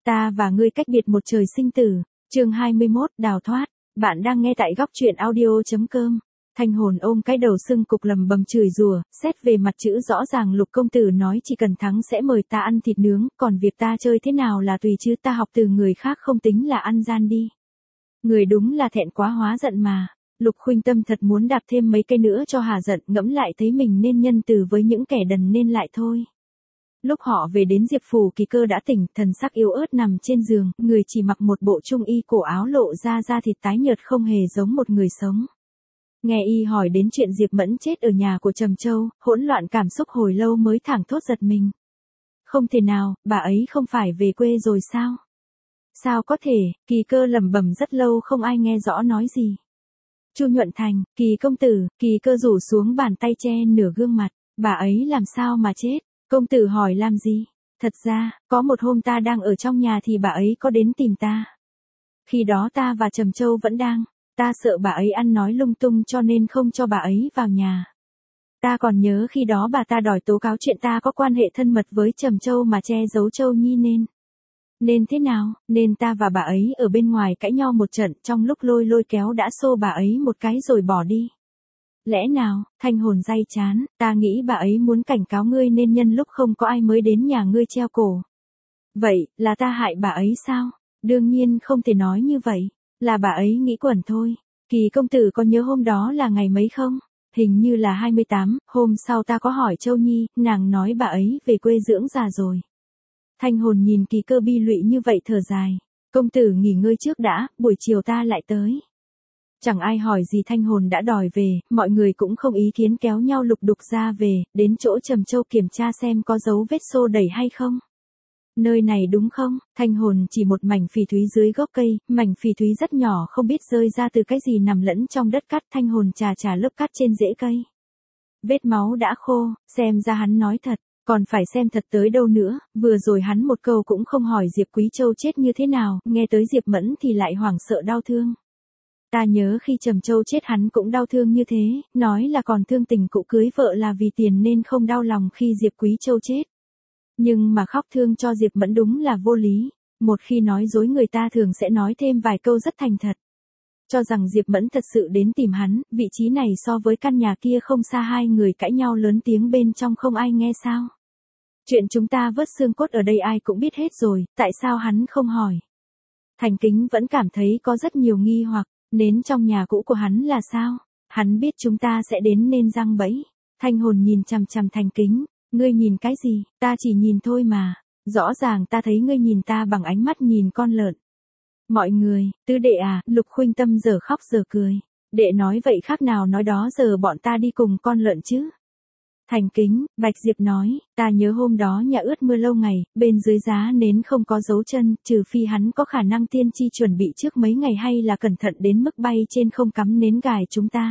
Ta và ngươi cách biệt một trời sinh tử. Chương 21, đào thoát. Bạn đang nghe tại góc truyện audio.com. Thanh hồn ôm cái đầu sưng cục lầm bầm chửi rủa, xét về mặt chữ rõ ràng Lục công tử nói chỉ cần thắng sẽ mời ta ăn thịt nướng, còn việc ta chơi thế nào là tùy chứ, ta học từ người khác không tính là ăn gian đi. Người đúng là thẹn quá hóa giận mà. Lục Khuynh Tâm thật muốn đạp thêm mấy cây nữa cho hà giận, ngẫm lại thấy mình nên nhân từ với những kẻ đần nên lại thôi. Lúc họ về đến Diệp Phủ, Kỳ Cơ đã tỉnh, thần sắc yếu ớt nằm trên giường, người chỉ mặc một bộ trung y, cổ áo lộ ra da thịt tái nhợt không hề giống một người sống. Nghe y hỏi đến chuyện Diệp Mẫn chết ở nhà của Trầm Châu, hỗn loạn cảm xúc hồi lâu mới thảng thốt giật mình. Không thể nào, bà ấy không phải về quê rồi sao? Sao có thể? Kỳ Cơ lẩm bẩm rất lâu không ai nghe rõ nói gì. Chu Nhuận Thành, Kỳ công tử. Kỳ Cơ rủ xuống bàn tay che nửa gương mặt. Bà ấy làm sao mà chết? Công tử hỏi làm gì? Thật ra, có một hôm ta đang ở trong nhà thì bà ấy có đến tìm ta. Khi đó ta và Trầm Châu vẫn đang. Ta sợ bà ấy ăn nói lung tung cho nên không cho bà ấy vào nhà. Ta còn nhớ khi đó bà ta đòi tố cáo chuyện ta có quan hệ thân mật với Trầm Châu mà che giấu Châu Nhi Nên thế nào, nên ta và bà ấy ở bên ngoài cãi nhau một trận, trong lúc lôi kéo đã xô bà ấy một cái rồi bỏ đi. Lẽ nào? Thanh hồn day chán, ta nghĩ bà ấy muốn cảnh cáo ngươi nên nhân lúc không có ai mới đến nhà ngươi treo cổ. Vậy, là ta hại bà ấy sao? Đương nhiên không thể nói như vậy, là bà ấy nghĩ quẩn thôi. Kỳ công tử có nhớ hôm đó là ngày mấy không? Hình như là 28, hôm sau ta có hỏi Châu Nhi, nàng nói bà ấy về quê dưỡng già rồi. Thanh hồn nhìn Kỳ Cơ bi lụy như vậy thở dài. Công tử nghỉ ngơi trước đã, buổi chiều ta lại tới. Chẳng ai hỏi gì, thanh hồn đã đòi về, mọi người cũng không ý kiến kéo nhau lục đục ra về, đến chỗ Trầm Châu kiểm tra xem có dấu vết xô đẩy hay không. Nơi này đúng không? Thanh hồn chỉ một mảnh phỉ thúy dưới gốc cây, mảnh phỉ thúy rất nhỏ không biết rơi ra từ cái gì nằm lẫn trong đất cát, thanh hồn chà lớp cát trên rễ cây. Vết máu đã khô, xem ra hắn nói thật. Còn phải xem thật tới đâu nữa, vừa rồi hắn một câu cũng không hỏi Diệp Quý Châu chết như thế nào, nghe tới Diệp Mẫn thì lại hoảng sợ đau thương. Ta nhớ khi Trầm Châu chết hắn cũng đau thương như thế, nói là còn thương tình cụ cưới vợ là vì tiền nên không đau lòng khi Diệp Quý Châu chết. Nhưng mà khóc thương cho Diệp Mẫn đúng là vô lý, một khi nói dối người ta thường sẽ nói thêm vài câu rất thành thật. Cho rằng Diệp Mẫn thật sự đến tìm hắn, vị trí này so với căn nhà kia không xa, hai người cãi nhau lớn tiếng bên trong không ai nghe sao. Chuyện chúng ta vớt xương cốt ở đây ai cũng biết hết rồi, tại sao hắn không hỏi? Thành Kính vẫn cảm thấy có rất nhiều nghi hoặc, nến trong nhà cũ của hắn là sao? Hắn biết chúng ta sẽ đến nên giăng bẫy. Thanh hồn nhìn chằm chằm Thành Kính, ngươi nhìn cái gì? Ta chỉ nhìn thôi mà, rõ ràng ta thấy ngươi nhìn ta bằng ánh mắt nhìn con lợn. Mọi người, Tứ đệ à, Lục Khuynh Tâm giờ khóc giờ cười. Đệ nói vậy khác nào nói đó giờ bọn ta đi cùng con lợn chứ? Thành Kính, Bạch Diệp nói, ta nhớ hôm đó nhà ướt mưa lâu ngày, bên dưới giá nến không có dấu chân, trừ phi hắn có khả năng tiên tri chuẩn bị trước mấy ngày hay là cẩn thận đến mức bay trên không cắm nến gài chúng ta.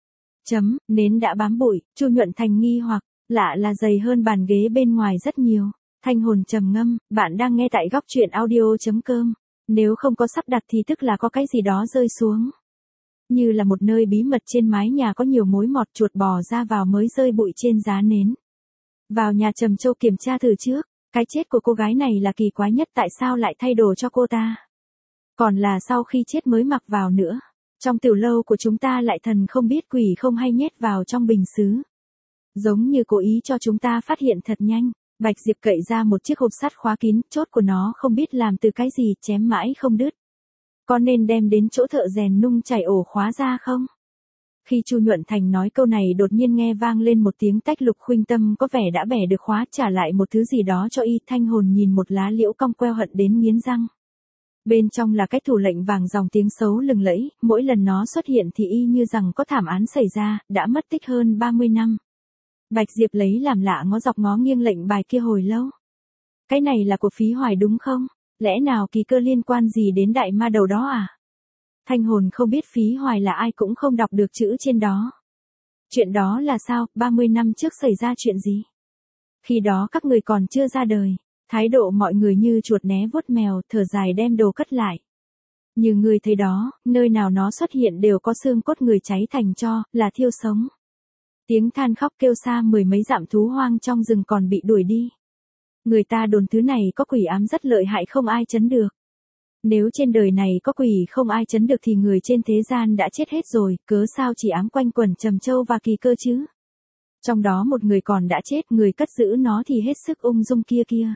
Nến đã bám bụi, Chu Nhuận Thành nghi hoặc, lạ là dày hơn bàn ghế bên ngoài rất nhiều. Thanh hồn trầm ngâm, bạn đang nghe tại góc truyện audio.com. Nếu không có sắp đặt thì tức là có cái gì đó rơi xuống. Như là một nơi bí mật trên mái nhà có nhiều mối mọt, chuột bò ra vào mới rơi bụi trên giá nến. Vào nhà Trầm Châu kiểm tra từ trước, cái chết của cô gái này là kỳ quái nhất, tại sao lại thay đồ cho cô ta? Còn là sau khi chết mới mặc vào nữa. Trong tiểu lâu của chúng ta lại thần không biết quỷ không hay nhét vào trong bình sứ. Giống như cố ý cho chúng ta phát hiện thật nhanh. Bạch Diệp cậy ra một chiếc hộp sắt khóa kín, chốt của nó không biết làm từ cái gì, chém mãi không đứt. Có nên đem đến chỗ thợ rèn nung chảy ổ khóa ra không? Khi Chu Nhuận Thành nói câu này đột nhiên nghe vang lên một tiếng tách, Lục Khuynh Tâm có vẻ đã bẻ được khóa, trả lại một thứ gì đó cho y. Thanh hồn nhìn một lá liễu cong queo hận đến nghiến răng. Bên trong là cái thủ lệnh vàng dòng tiếng xấu lừng lẫy, mỗi lần nó xuất hiện thì y như rằng có thảm án xảy ra, đã mất tích hơn 30 năm. Bạch Diệp lấy làm lạ ngó dọc ngó nghiêng lệnh bài kia hồi lâu. Cái này là của Phí Hoài đúng không? Lẽ nào Kỳ Cơ liên quan gì đến đại ma đầu đó à? Thanh hồn không biết Phí Hoài là ai, cũng không đọc được chữ trên đó. Chuyện đó là sao, 30 năm trước xảy ra chuyện gì? Khi đó các người còn chưa ra đời, thái độ mọi người như chuột né vuốt mèo, thở dài đem đồ cất lại. Như người thấy đó, nơi nào nó xuất hiện đều có xương cốt người cháy thành tro, là thiêu sống. Tiếng than khóc kêu xa mười mấy dặm, thú hoang trong rừng còn bị đuổi đi. Người ta đồn thứ này có quỷ ám rất lợi hại không ai chấn được. Nếu trên đời này có quỷ không ai chấn được thì người trên thế gian đã chết hết rồi, cớ sao chỉ ám quanh quẩn Trầm Châu và Kỳ Cơ chứ? Trong đó một người còn đã chết, người cất giữ nó thì hết sức ung dung kia kia.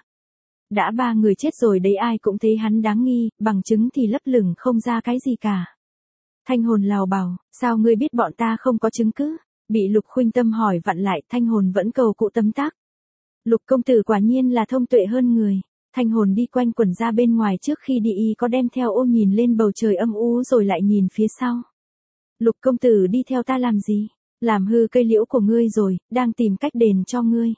Đã 3 người chết rồi đấy, ai cũng thấy hắn đáng nghi, bằng chứng thì lấp lửng không ra cái gì cả. Thanh Hồn lào bảo, sao ngươi biết bọn ta không có chứng cứ? Bị Lục Khuynh Tâm hỏi vặn lại, Thanh Hồn vẫn cầu cụ tấm tắc. Lục công tử quả nhiên là thông tuệ hơn người. Thanh Hồn đi quanh quẩn ra bên ngoài, trước khi đi y có đem theo ô nhìn lên bầu trời âm u rồi lại nhìn phía sau. Lục công tử đi theo ta làm gì? Làm hư cây liễu của ngươi rồi, đang tìm cách đền cho ngươi.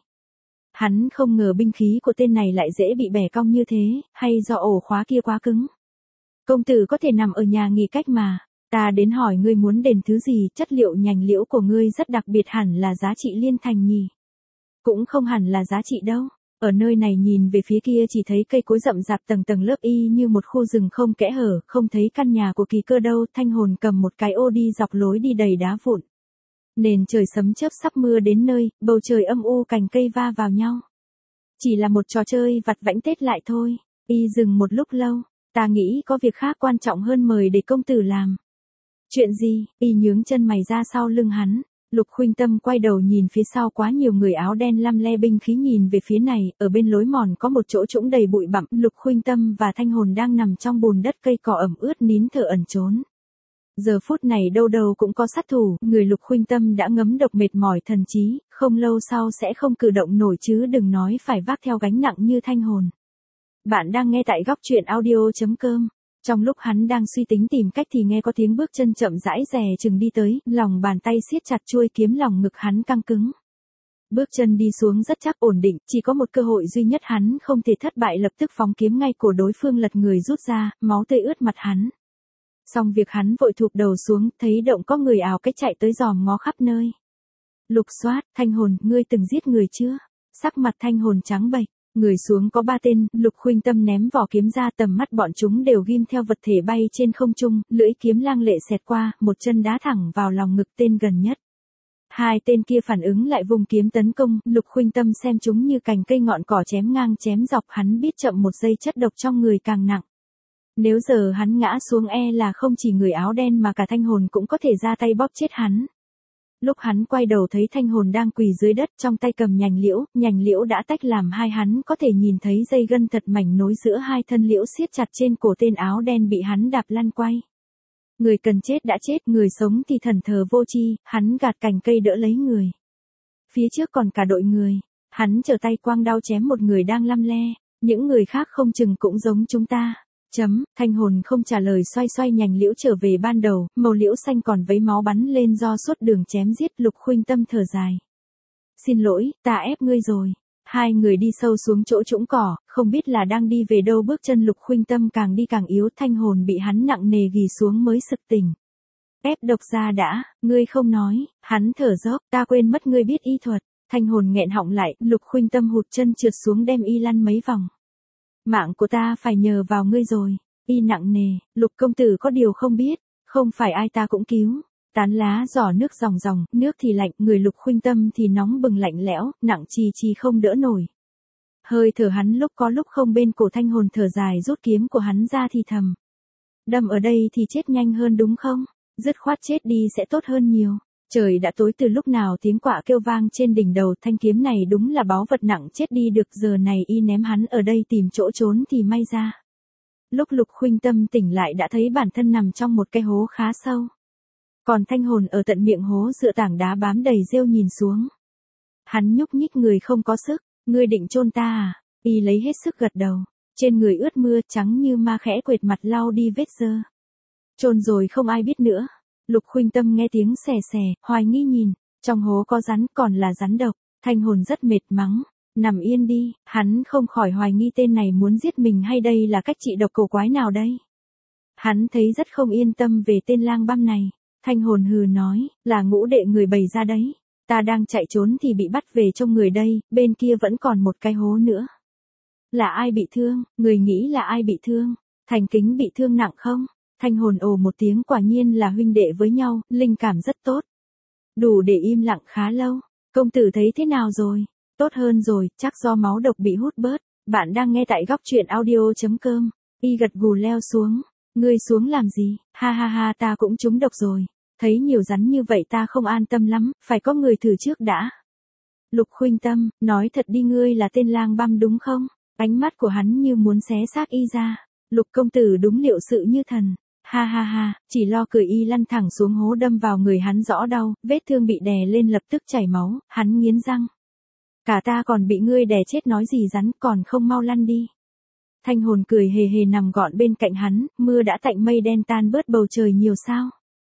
Hắn không ngờ binh khí của tên này lại dễ bị bẻ cong như thế, hay do ổ khóa kia quá cứng. Công tử có thể nằm ở nhà nghỉ cách mà. Ta đến hỏi ngươi muốn đền thứ gì, chất liệu nhành liễu của ngươi rất đặc biệt, hẳn là giá trị liên thành nhỉ? Cũng không hẳn là giá trị đâu. Ở nơi này nhìn về phía kia chỉ thấy cây cối rậm rạp tầng tầng lớp y như một khu rừng không kẽ hở, không thấy căn nhà của Kỳ Cơ đâu. Thanh Hồn cầm một cái ô đi dọc lối đi đầy đá vụn. Nền trời sấm chớp sắp mưa đến nơi, bầu trời âm u, cành cây va vào nhau. Chỉ là một trò chơi vặt vãnh Tết lại thôi. Y dừng một lúc lâu, ta nghĩ có việc khác quan trọng hơn, mời để công tử làm. Chuyện gì? Y nhướng chân mày ra sau lưng hắn. Lục Khuynh Tâm quay đầu nhìn phía sau, quá nhiều người áo đen lăm le binh khí nhìn về phía này, ở bên lối mòn có một chỗ trũng đầy bụi bặm, Lục Khuynh Tâm và Thanh Hồn đang nằm trong bùn đất, cây cỏ ẩm ướt, nín thở ẩn trốn. Giờ phút này đâu đâu cũng có sát thủ, người Lục Khuynh Tâm đã ngấm độc mệt mỏi thần trí, không lâu sau sẽ không cử động nổi chứ đừng nói phải vác theo gánh nặng như Thanh Hồn. Bạn đang nghe tại góc truyện audio.com. Trong lúc hắn đang suy tính tìm cách thì nghe có tiếng bước chân chậm rãi dè chừng đi tới, lòng bàn tay siết chặt chuôi kiếm, lòng ngực hắn căng cứng. Bước chân đi xuống rất chắc ổn định, chỉ có một cơ hội duy nhất hắn không thể thất bại, lập tức phóng kiếm ngay cổ đối phương, lật người rút ra, máu tươi ướt mặt hắn. Xong việc hắn vội thụp đầu xuống, thấy động có người ảo cách chạy tới dòm ngó khắp nơi. Lục Soát, Thanh Hồn, ngươi từng giết người chưa? Sắc mặt Thanh Hồn trắng bệch. Người xuống có 3 tên, Lục Khuynh Tâm ném vỏ kiếm ra, tầm mắt bọn chúng đều ghim theo vật thể bay trên không trung, lưỡi kiếm lang lệ xẹt qua, một chân đá thẳng vào lòng ngực tên gần nhất. 2 tên kia phản ứng lại vùng kiếm tấn công, Lục Khuynh Tâm xem chúng như cành cây ngọn cỏ chém ngang chém dọc, hắn biết chậm một giây chất độc trong người càng nặng. Nếu giờ hắn ngã xuống là không chỉ người áo đen mà cả Thanh Hồn cũng có thể ra tay bóp chết hắn. Lúc hắn quay đầu thấy Thanh Hồn đang quỳ dưới đất, trong tay cầm nhành liễu đã tách làm hai, hắn có thể nhìn thấy dây gân thật mảnh nối giữa 2 thân liễu siết chặt trên cổ tên áo đen bị hắn đạp lăn quay. Người cần chết đã chết, người sống thì thần thờ vô tri, hắn gạt cành cây đỡ lấy người. Phía trước còn cả đội người, hắn trở tay quang đao chém một người đang lăm le, những người khác không chừng cũng giống chúng ta. Thanh Hồn không trả lời, xoay xoay nhành liễu trở về ban đầu, màu liễu xanh còn vấy máu bắn lên do suốt đường chém giết. Lục Khuynh Tâm thở dài. Xin lỗi, ta ép ngươi rồi. 2 người đi sâu xuống chỗ trũng cỏ, không biết là đang đi về đâu, bước chân Lục Khuynh Tâm càng đi càng yếu, Thanh Hồn bị hắn nặng nề ghì xuống mới sực tỉnh. Ép độc ra đã, ngươi không nói, hắn thở dốc, ta quên mất ngươi biết y thuật. Thanh Hồn nghẹn họng lại, Lục Khuynh Tâm hụt chân trượt xuống đem y lăn mấy vòng. Mạng của ta phải nhờ vào ngươi rồi. Y nặng nề, Lục công tử có điều không biết, không phải ai ta cũng cứu. Tán lá giỏ nước ròng ròng, nước thì lạnh, người Lục Khuynh Tâm thì nóng bừng lạnh lẽo, nặng trì không đỡ nổi. Hơi thở hắn lúc có lúc không, bên cổ Thanh Hồn thở dài, rút kiếm của hắn ra thì thầm. Đâm ở đây thì chết nhanh hơn đúng không? Dứt khoát chết đi sẽ tốt hơn nhiều. Trời đã tối từ lúc nào, tiếng quạ kêu vang trên đỉnh đầu, thanh kiếm này đúng là báu vật nặng chết đi được, giờ này y ném hắn ở đây tìm chỗ trốn thì may ra. Lúc Lục Khuynh Tâm tỉnh lại đã thấy bản thân nằm trong một cái hố khá sâu. Còn Thanh Hồn ở tận miệng hố dựa tảng đá bám đầy rêu nhìn xuống. Hắn nhúc nhích người không có sức, ngươi định chôn ta à? Y lấy hết sức gật đầu, trên người ướt mưa trắng như ma, khẽ quệt mặt lau đi vết dơ. Chôn rồi không ai biết nữa. Lục Khuynh Tâm nghe tiếng xè xè, hoài nghi nhìn, trong hố có rắn, còn là rắn độc. Thanh Hồn rất mệt mắng, nằm yên đi, hắn không khỏi hoài nghi tên này muốn giết mình hay đây là cách trị độc cổ quái nào đây. Hắn thấy rất không yên tâm về tên lang băm này. Thanh Hồn hừ nói, là ngũ đệ người bày ra đấy. Ta đang chạy trốn thì bị bắt về trong người đây, bên kia vẫn còn một cái hố nữa. Là ai bị thương, người nghĩ là ai bị thương? Thành Kính bị thương nặng không? Thanh Hồn ồ một tiếng, quả nhiên là huynh đệ với nhau, linh cảm rất tốt. Đủ để im lặng khá lâu. Công tử thấy thế nào rồi? tốt hơn rồi, chắc do máu độc bị hút bớt. Bạn đang nghe tại góc truyện audio.com. Y gật gù leo xuống. Ngươi xuống làm gì? Ha ha ha, ta cũng trúng độc rồi. Thấy nhiều rắn như vậy ta không an tâm lắm, phải có người thử trước đã. Lục Khuynh Tâm, nói thật đi, ngươi là tên lang băm đúng không? Ánh mắt của hắn như muốn xé xác y ra. Lục công tử đúng liệu sự như thần. Ha ha ha, chỉ lo cười y lăn thẳng xuống hố đâm vào người hắn rõ đau, vết thương bị đè lên lập tức chảy máu, hắn nghiến răng. Cả ta còn bị ngươi đè chết nói gì rắn, còn không mau lăn đi. Thanh Hồn cười hề hề nằm gọn bên cạnh hắn, mưa đã tạnh mây đen tan bớt bầu trời nhiều sao.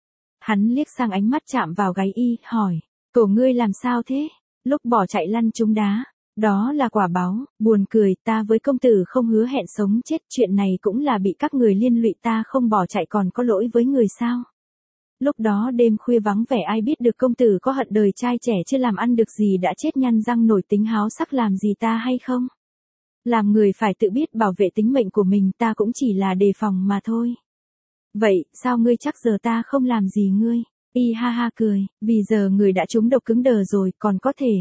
Hắn liếc sang ánh mắt chạm vào gáy y, hỏi, cổ ngươi làm sao thế? Lúc bỏ chạy lăn trúng đá. Đó là quả báo, buồn cười, ta với công tử không hứa hẹn sống chết, chuyện này cũng là bị các người liên lụy, ta không bỏ chạy còn có lỗi với người sao. Lúc đó đêm khuya vắng vẻ ai biết được công tử có hận đời trai trẻ chưa làm ăn được gì đã chết nhăn răng nổi tính háo sắc làm gì ta hay không? Làm người phải tự biết bảo vệ tính mệnh của mình, ta cũng chỉ là đề phòng mà thôi. Vậy, sao ngươi chắc giờ ta không làm gì ngươi? Y ha ha cười, vì giờ người đã trúng độc cứng đờ rồi, còn có thể.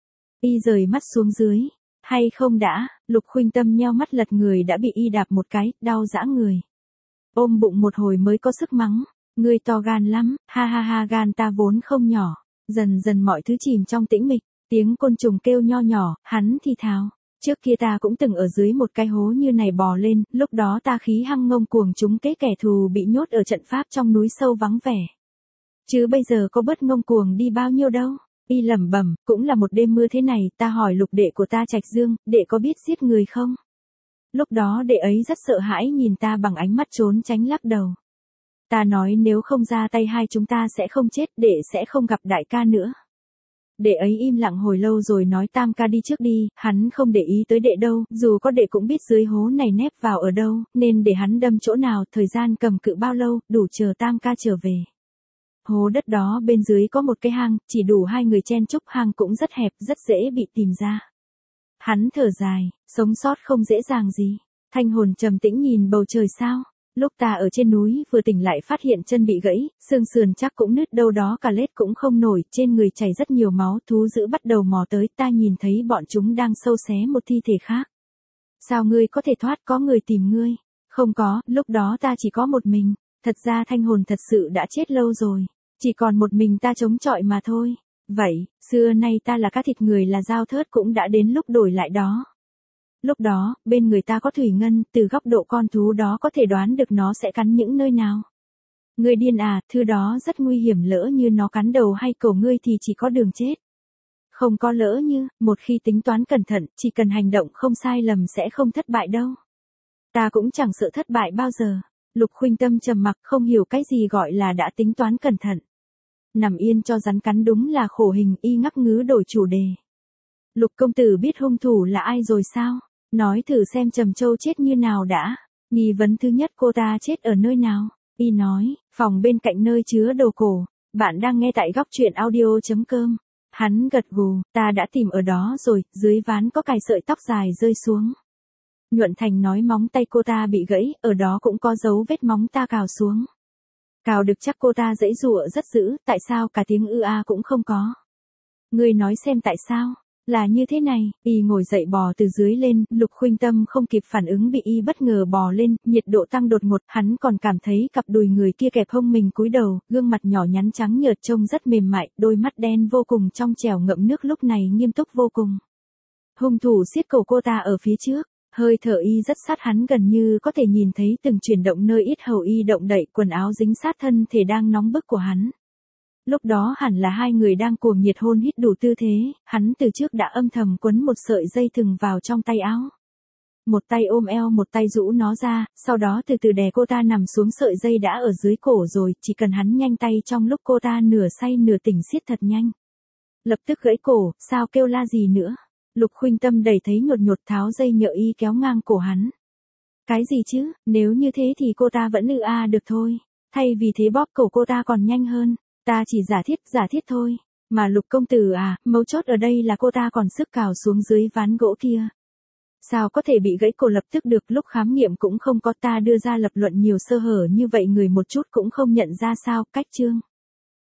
Y rời mắt xuống dưới. Hay không đã, Lục Khuynh Tâm nheo mắt lật người đã bị y đạp một cái, đau dã người. Ôm bụng một hồi mới có sức mắng. Ngươi to gan lắm, ha ha ha, gan ta vốn không nhỏ. Dần dần mọi thứ chìm trong tĩnh mịch, tiếng côn trùng kêu nho nhỏ, hắn thì thào. Trước kia ta cũng từng ở dưới một cái hố như này bò lên, lúc đó ta khí hăng ngông cuồng trúng kế kẻ thù bị nhốt ở trận pháp trong núi sâu vắng vẻ. Chứ bây giờ có bớt ngông cuồng đi bao nhiêu đâu. Y lẩm bẩm, cũng là một đêm mưa thế này, ta hỏi lục đệ của ta Trạch Dương, đệ có biết giết người không? Lúc đó đệ ấy rất sợ hãi nhìn ta bằng ánh mắt trốn tránh lắc đầu. Ta nói nếu không ra tay hai chúng ta sẽ không chết, đệ sẽ không gặp đại ca nữa. Đệ ấy im lặng hồi lâu rồi nói Tam ca đi trước đi, hắn không để ý tới đệ đâu, dù có đệ cũng biết dưới hố này nép vào ở đâu, nên để hắn đâm chỗ nào, thời gian cầm cự bao lâu, đủ chờ Tam ca trở về. Hố đất đó bên dưới có một cái hang, chỉ đủ hai người chen chúc, hang cũng rất hẹp, rất dễ bị tìm ra. Hắn thở dài, sống sót không dễ dàng gì. Thanh Hồn trầm tĩnh nhìn bầu trời sao. Lúc ta ở trên núi vừa tỉnh lại phát hiện chân bị gãy, xương sườn chắc cũng nứt đâu đó cả lết cũng không nổi, trên người chảy rất nhiều máu, thú dữ bắt đầu mò tới, ta nhìn thấy bọn chúng đang sâu xé một thi thể khác. Sao ngươi có thể thoát, có người tìm ngươi? Không có, lúc đó ta chỉ có một mình, thật ra Thanh Hồn thật sự đã chết lâu rồi. Chỉ còn một mình ta chống chọi mà thôi. Vậy, xưa nay ta là cá thịt người là dao thớt cũng đã đến lúc đổi lại đó. Lúc đó, bên người ta có thủy ngân, từ góc độ con thú đó có thể đoán được nó sẽ cắn những nơi nào. Ngươi điên à, thứ đó rất nguy hiểm, lỡ như nó cắn đầu hay cổ ngươi thì chỉ có đường chết. Không có lỡ như, một khi tính toán cẩn thận, chỉ cần hành động không sai lầm sẽ không thất bại đâu. Ta cũng chẳng sợ thất bại bao giờ. Lục Khuynh Tâm trầm mặc, không hiểu cái gì gọi là đã tính toán cẩn thận. Nằm yên cho rắn cắn đúng là khổ hình, y ngắc ngứ đổi chủ đề. Lục công tử biết hung thủ là ai rồi sao? Nói thử xem Trầm Châu chết như nào đã. Nghi vấn thứ nhất, cô ta chết ở nơi nào? Y nói, phòng bên cạnh nơi chứa đồ cổ. Bạn đang nghe tại góc truyện audio.com. Hắn gật gù, ta đã tìm ở đó rồi, dưới ván có cài sợi tóc dài rơi xuống. Nhuận Thành nói móng tay cô ta bị gãy, ở đó cũng có dấu vết móng ta cào xuống. Cào được chắc cô ta giãy giụa rất dữ, tại sao cả tiếng ư a cũng không có. Ngươi nói xem tại sao? Là như thế này, y ngồi dậy bò từ dưới lên, Lục Khuynh Tâm không kịp phản ứng bị y bất ngờ bò lên, nhiệt độ tăng đột ngột, hắn còn cảm thấy cặp đùi người kia kẹp hông mình cúi đầu, gương mặt nhỏ nhắn trắng nhợt trông rất mềm mại, đôi mắt đen vô cùng trong trẻo ngậm nước lúc này nghiêm túc vô cùng. Hung thủ siết cổ cô ta ở phía trước. Hơi thở y rất sát hắn, gần như có thể nhìn thấy từng chuyển động nơi ít hầu y động đậy, quần áo dính sát thân thể đang nóng bức của hắn. Lúc đó hẳn là hai người đang cuồng nhiệt hôn hít đủ tư thế, hắn từ trước đã âm thầm quấn một sợi dây thừng vào trong tay áo. Một tay ôm eo, một tay rũ nó ra, sau đó từ từ đè cô ta nằm xuống, sợi dây đã ở dưới cổ rồi, chỉ cần hắn nhanh tay trong lúc cô ta nửa say nửa tỉnh siết thật nhanh. Lập tức gãy cổ, sao kêu la gì nữa. Lục Khuynh Tâm đầy thấy nhột nhột tháo dây nhợ y kéo ngang cổ hắn. Cái gì chứ, nếu như thế thì cô ta vẫn ư a được thôi. Thay vì thế bóp cổ cô ta còn nhanh hơn. Ta chỉ giả thiết thôi. Mà Lục công tử à, mấu chốt ở đây là cô ta còn sức cào xuống dưới ván gỗ kia. Sao có thể bị gãy cổ lập tức được, lúc khám nghiệm cũng không có, ta đưa ra lập luận nhiều sơ hở như vậy người một chút cũng không nhận ra sao, cách chương.